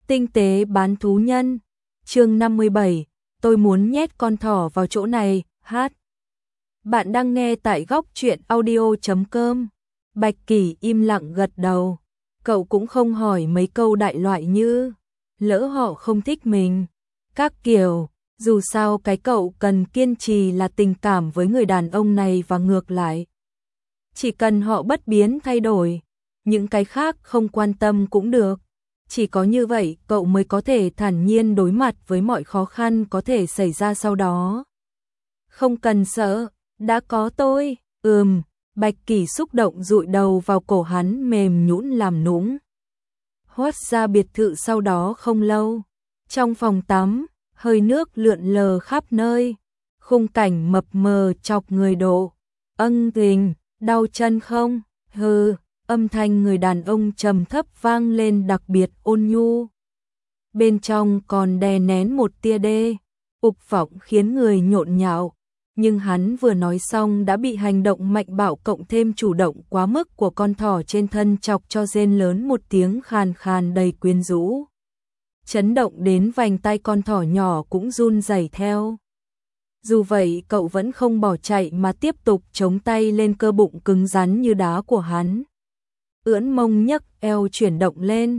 Tinh tế bán thú nhân. Chương 57, tôi muốn nhét con thỏ vào chỗ này. Hát. Bạn đang nghe tại góc truyện audio.com. Bạch Kỳ im lặng gật đầu. Cậu cũng không hỏi mấy câu đại loại như lỡ họ không thích mình, các kiểu. Dù sao cái cậu cần kiên trì là tình cảm với người đàn ông này và ngược lại. Chỉ cần họ bất biến thay đổi, những cái khác không quan tâm cũng được. Chỉ có như vậy cậu mới có thể thản nhiên đối mặt với mọi khó khăn có thể xảy ra sau đó. Không cần sợ, đã có tôi. Bạch Kỳ xúc động dụi đầu vào cổ hắn mềm nhũn làm nũng. Hót ra biệt thự sau đó không lâu. Trong phòng tắm, hơi nước lượn lờ khắp nơi. Khung cảnh mập mờ chọc người độ. Tình, đau chân không? Âm thanh người đàn ông trầm thấp vang lên đặc biệt ôn nhu. Bên trong còn đè nén một tia ục vọng khiến người nhộn nhạo. Nhưng hắn vừa nói xong đã bị hành động mạnh bạo cộng thêm chủ động quá mức của con thỏ trên thân chọc cho rên lớn một tiếng khàn khàn đầy quyến rũ. Chấn động đến vành tay con thỏ nhỏ cũng run rẩy theo. Dù vậy cậu vẫn không bỏ chạy mà tiếp tục chống tay lên cơ bụng cứng rắn như đá của hắn. Ưỡn mông nhấc eo chuyển động lên.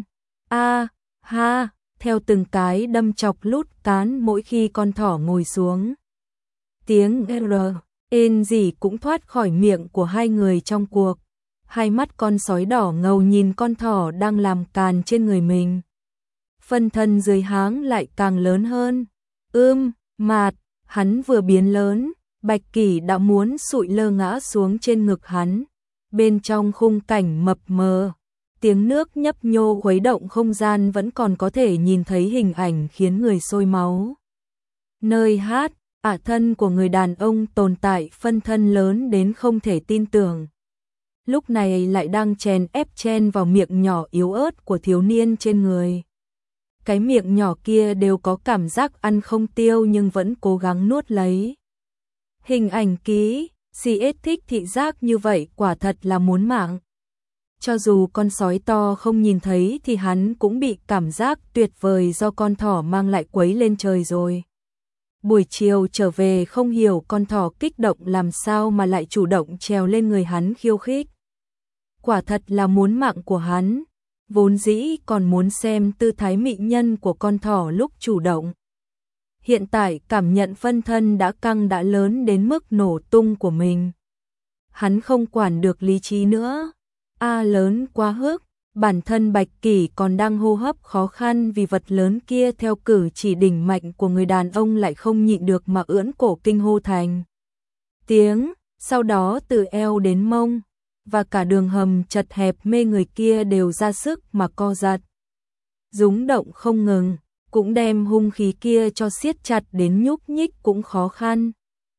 Theo từng cái đâm chọc lút cán mỗi khi con thỏ ngồi xuống. Tiếng gì cũng thoát khỏi miệng của hai người trong cuộc. Hai mắt con sói đỏ ngầu nhìn con thỏ đang làm càn trên người mình. Phân thân dưới háng lại càng lớn hơn. Hắn vừa biến lớn, Bạch Kỳ đã muốn sụi lơ ngã xuống trên ngực hắn. Bên trong khung cảnh mập mờ, tiếng nước nhấp nhô khuấy động không gian vẫn còn có thể nhìn thấy hình ảnh khiến người sôi máu. Nơi hát, thân của người đàn ông tồn tại phân thân lớn đến không thể tin tưởng. Lúc này lại đang chèn ép chen vào miệng nhỏ yếu ớt của thiếu niên trên người. Cái miệng nhỏ kia đều có cảm giác ăn không tiêu nhưng vẫn cố gắng nuốt lấy. Hình ảnh ký, CS thích thị giác như vậy quả thật là muốn mạng. Cho dù con sói to không nhìn thấy thì hắn cũng bị cảm giác tuyệt vời do con thỏ mang lại quấy lên trời rồi. Buổi chiều trở về không hiểu con thỏ kích động làm sao mà lại chủ động trèo lên người hắn khiêu khích. Quả thật là muốn mạng của hắn. Vốn dĩ còn muốn xem tư thái mỹ nhân của con thỏ lúc chủ động. Hiện tại cảm nhận phân thân đã căng đã lớn đến mức nổ tung của mình. Hắn không quản được lý trí nữa. Lớn quá hức, bản thân Bạch Kỳ còn đang hô hấp khó khăn vì vật lớn kia theo cử chỉ đỉnh mạnh của người đàn ông lại không nhịn được mà ưỡn cổ kinh hô thành tiếng, sau đó từ eo đến mông. Và cả đường hầm chật hẹp mê người kia đều ra sức mà co giật. Rúng động không ngừng, cũng đem hung khí kia cho siết chặt đến nhúc nhích cũng khó khăn.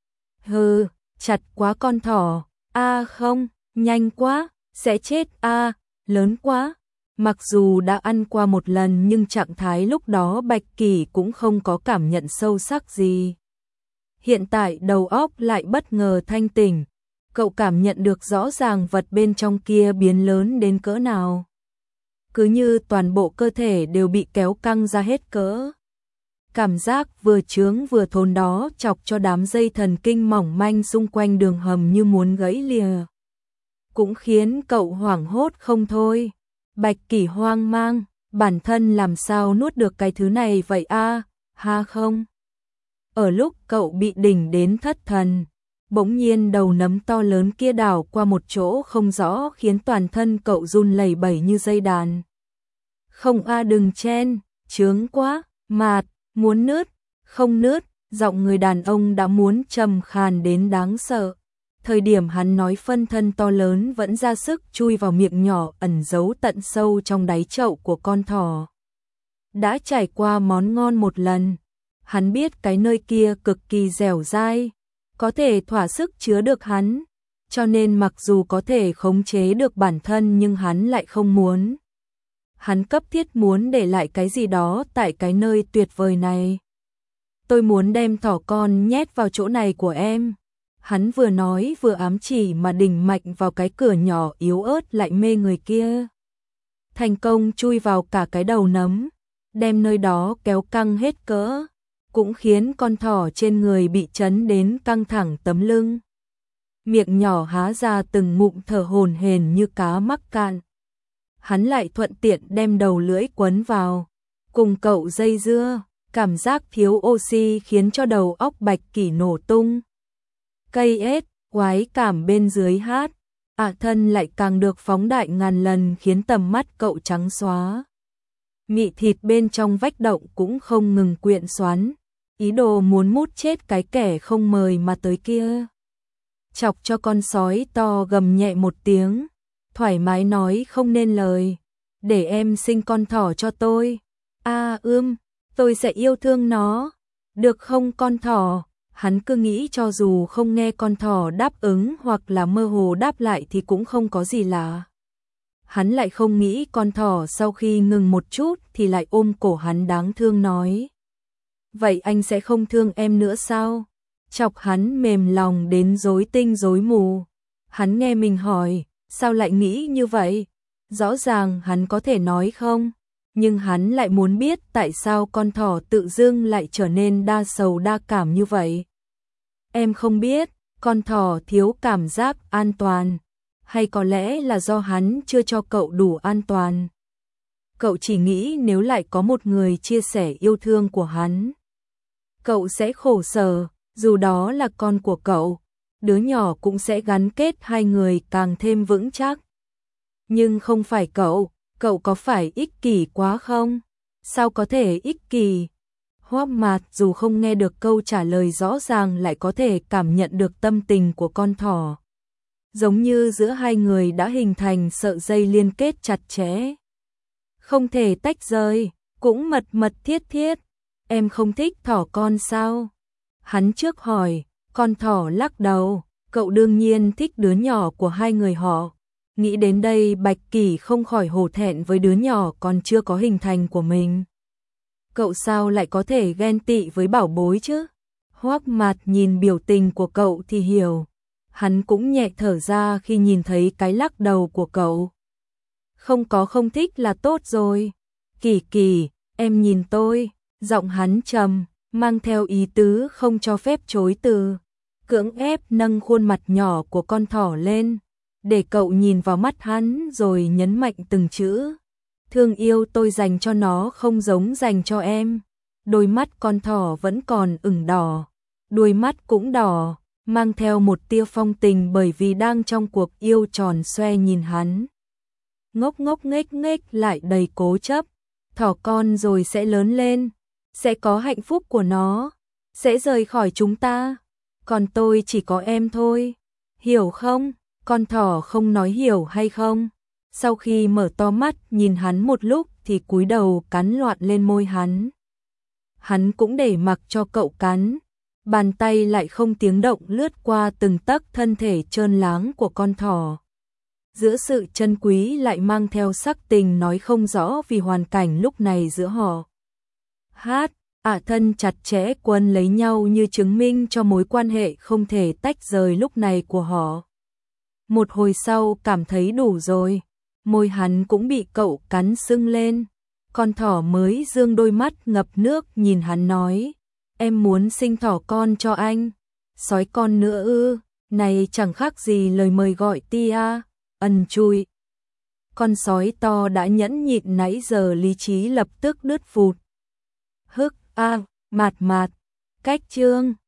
Chặt quá con thỏ. Không, nhanh quá, sẽ chết. Lớn quá. Mặc dù đã ăn qua một lần nhưng trạng thái lúc đó Bạch Kỳ cũng không có cảm nhận sâu sắc gì. Hiện tại đầu óc lại bất ngờ thanh tỉnh. Cậu cảm nhận được rõ ràng vật bên trong kia biến lớn đến cỡ nào. Cứ như toàn bộ cơ thể đều bị kéo căng ra hết cỡ. Cảm giác vừa chướng vừa thốn đó chọc cho đám dây thần kinh mỏng manh xung quanh đường hầm như muốn gãy lìa. Cũng khiến cậu hoảng hốt không thôi. Bạch Kỳ hoang mang, bản thân làm sao nuốt được cái thứ này vậy không? Ở lúc cậu bị đỉnh đến thất thần. Bỗng nhiên đầu nấm to lớn kia đảo qua một chỗ không rõ khiến toàn thân cậu run lẩy bẩy như dây đàn. Không đừng chen, chướng quá, muốn nứt, không nứt, giọng người đàn ông đã muốn trầm khàn đến đáng sợ. Thời điểm hắn nói phân thân to lớn vẫn ra sức chui vào miệng nhỏ ẩn giấu tận sâu trong đáy chậu của con thỏ. Đã trải qua món ngon một lần, hắn biết cái nơi kia cực kỳ dẻo dai. Có thể thỏa sức chứa được hắn, cho nên mặc dù có thể khống chế được bản thân nhưng hắn lại không muốn. Hắn cấp thiết muốn để lại cái gì đó tại cái nơi tuyệt vời này. Tôi muốn đem thỏ con nhét vào chỗ này của em. Hắn vừa nói vừa ám chỉ mà đỉnh mạnh vào cái cửa nhỏ yếu ớt lại mê người kia. Thành công chui vào cả cái đầu nấm. đem nơi đó kéo căng hết cỡ, cũng khiến con thỏ trên người bị chấn đến căng thẳng tấm lưng. Miệng nhỏ há ra từng ngụm thở hổn hển như cá mắc cạn. Hắn lại thuận tiện đem đầu lưỡi quấn vào, cùng cậu dây dưa, cảm giác thiếu oxy khiến cho đầu óc Bạch Kỳ nổ tung. Cây ết, quái cảm bên dưới hát, thân lại càng được phóng đại ngàn lần khiến tầm mắt cậu trắng xóa. Mị thịt bên trong vách động cũng không ngừng quyện xoắn, ý đồ muốn mút chết cái kẻ không mời mà tới kia. Chọc cho con sói to gầm nhẹ một tiếng, thoải mái nói không nên lời, để em sinh con thỏ cho tôi. Tôi sẽ yêu thương nó, được không con thỏ? Hắn cứ nghĩ cho dù không nghe con thỏ đáp ứng hoặc là mơ hồ đáp lại thì cũng không có gì lạ. Hắn lại không nghĩ con thỏ sau khi ngừng một chút thì lại ôm cổ hắn đáng thương nói. Vậy anh sẽ không thương em nữa sao? Chọc hắn mềm lòng đến rối tinh rối mù. Hắn nghe mình hỏi, sao lại nghĩ như vậy? Rõ ràng hắn có thể nói không, nhưng hắn lại muốn biết tại sao con thỏ tự dưng lại trở nên đa sầu đa cảm như vậy. Em không biết, con thỏ thiếu cảm giác an toàn, hay có lẽ là do hắn chưa cho cậu đủ an toàn. Cậu chỉ nghĩ nếu lại có một người chia sẻ yêu thương của hắn, cậu sẽ khổ sở, dù đó là con của cậu, đứa nhỏ cũng sẽ gắn kết hai người càng thêm vững chắc. Nhưng không phải cậu có phải ích kỷ quá không? Sao có thể ích kỷ? Hoắc Mạt dù không nghe được câu trả lời rõ ràng lại có thể cảm nhận được tâm tình của con thỏ. Giống như giữa hai người đã hình thành sợi dây liên kết chặt chẽ. Không thể tách rời, cũng mật mật thiết thiết. Em không thích thỏ con sao? Hắn trước hỏi, con thỏ lắc đầu, cậu đương nhiên thích đứa nhỏ của hai người họ. Nghĩ đến đây Bạch Kỳ không khỏi hổ thẹn với đứa nhỏ còn chưa có hình thành của mình. Cậu sao lại có thể ghen tị với bảo bối chứ? Hoắc Mạt nhìn biểu tình của cậu thì hiểu. Hắn cũng nhẹ thở ra khi nhìn thấy cái lắc đầu của cậu. Không có không thích là tốt rồi. Kỳ Kỳ, em nhìn tôi. Giọng hắn trầm, mang theo ý tứ không cho phép chối từ. Cưỡng ép nâng khuôn mặt nhỏ của con thỏ lên, để cậu nhìn vào mắt hắn rồi nhấn mạnh từng chữ. Thương yêu tôi dành cho nó không giống dành cho em. Đôi mắt con thỏ vẫn còn ửng đỏ, đuôi mắt cũng đỏ, mang theo một tia phong tình bởi vì đang trong cuộc yêu tròn xoe nhìn hắn. Ngốc ngốc nghếch nghếch lại đầy cố chấp. Thỏ con rồi sẽ lớn lên, sẽ có hạnh phúc của nó, sẽ rời khỏi chúng ta. Còn tôi chỉ có em thôi, hiểu không? Con thỏ không nói hiểu hay không. Sau khi mở to mắt nhìn hắn một lúc thì cúi đầu cắn loạn lên môi hắn. Hắn cũng để mặc cho cậu cắn, bàn tay lại không tiếng động lướt qua từng tấc thân thể trơn láng của con thỏ. Giữa sự trân quý lại mang theo sắc tình nói không rõ vì hoàn cảnh lúc này giữa họ. Thân chặt chẽ quấn lấy nhau như chứng minh cho mối quan hệ không thể tách rời lúc này của họ. Một hồi sau cảm thấy đủ rồi, môi hắn cũng bị cậu cắn sưng lên. Con thỏ mới dương đôi mắt ngập nước nhìn hắn nói, em muốn sinh thỏ con cho anh. Sói con nữa ư? Này chẳng khác gì lời mời gọi tia, ân chui. Con sói to đã nhẫn nhịn nãy giờ lý trí lập tức đứt phụt. Mạt, cách chương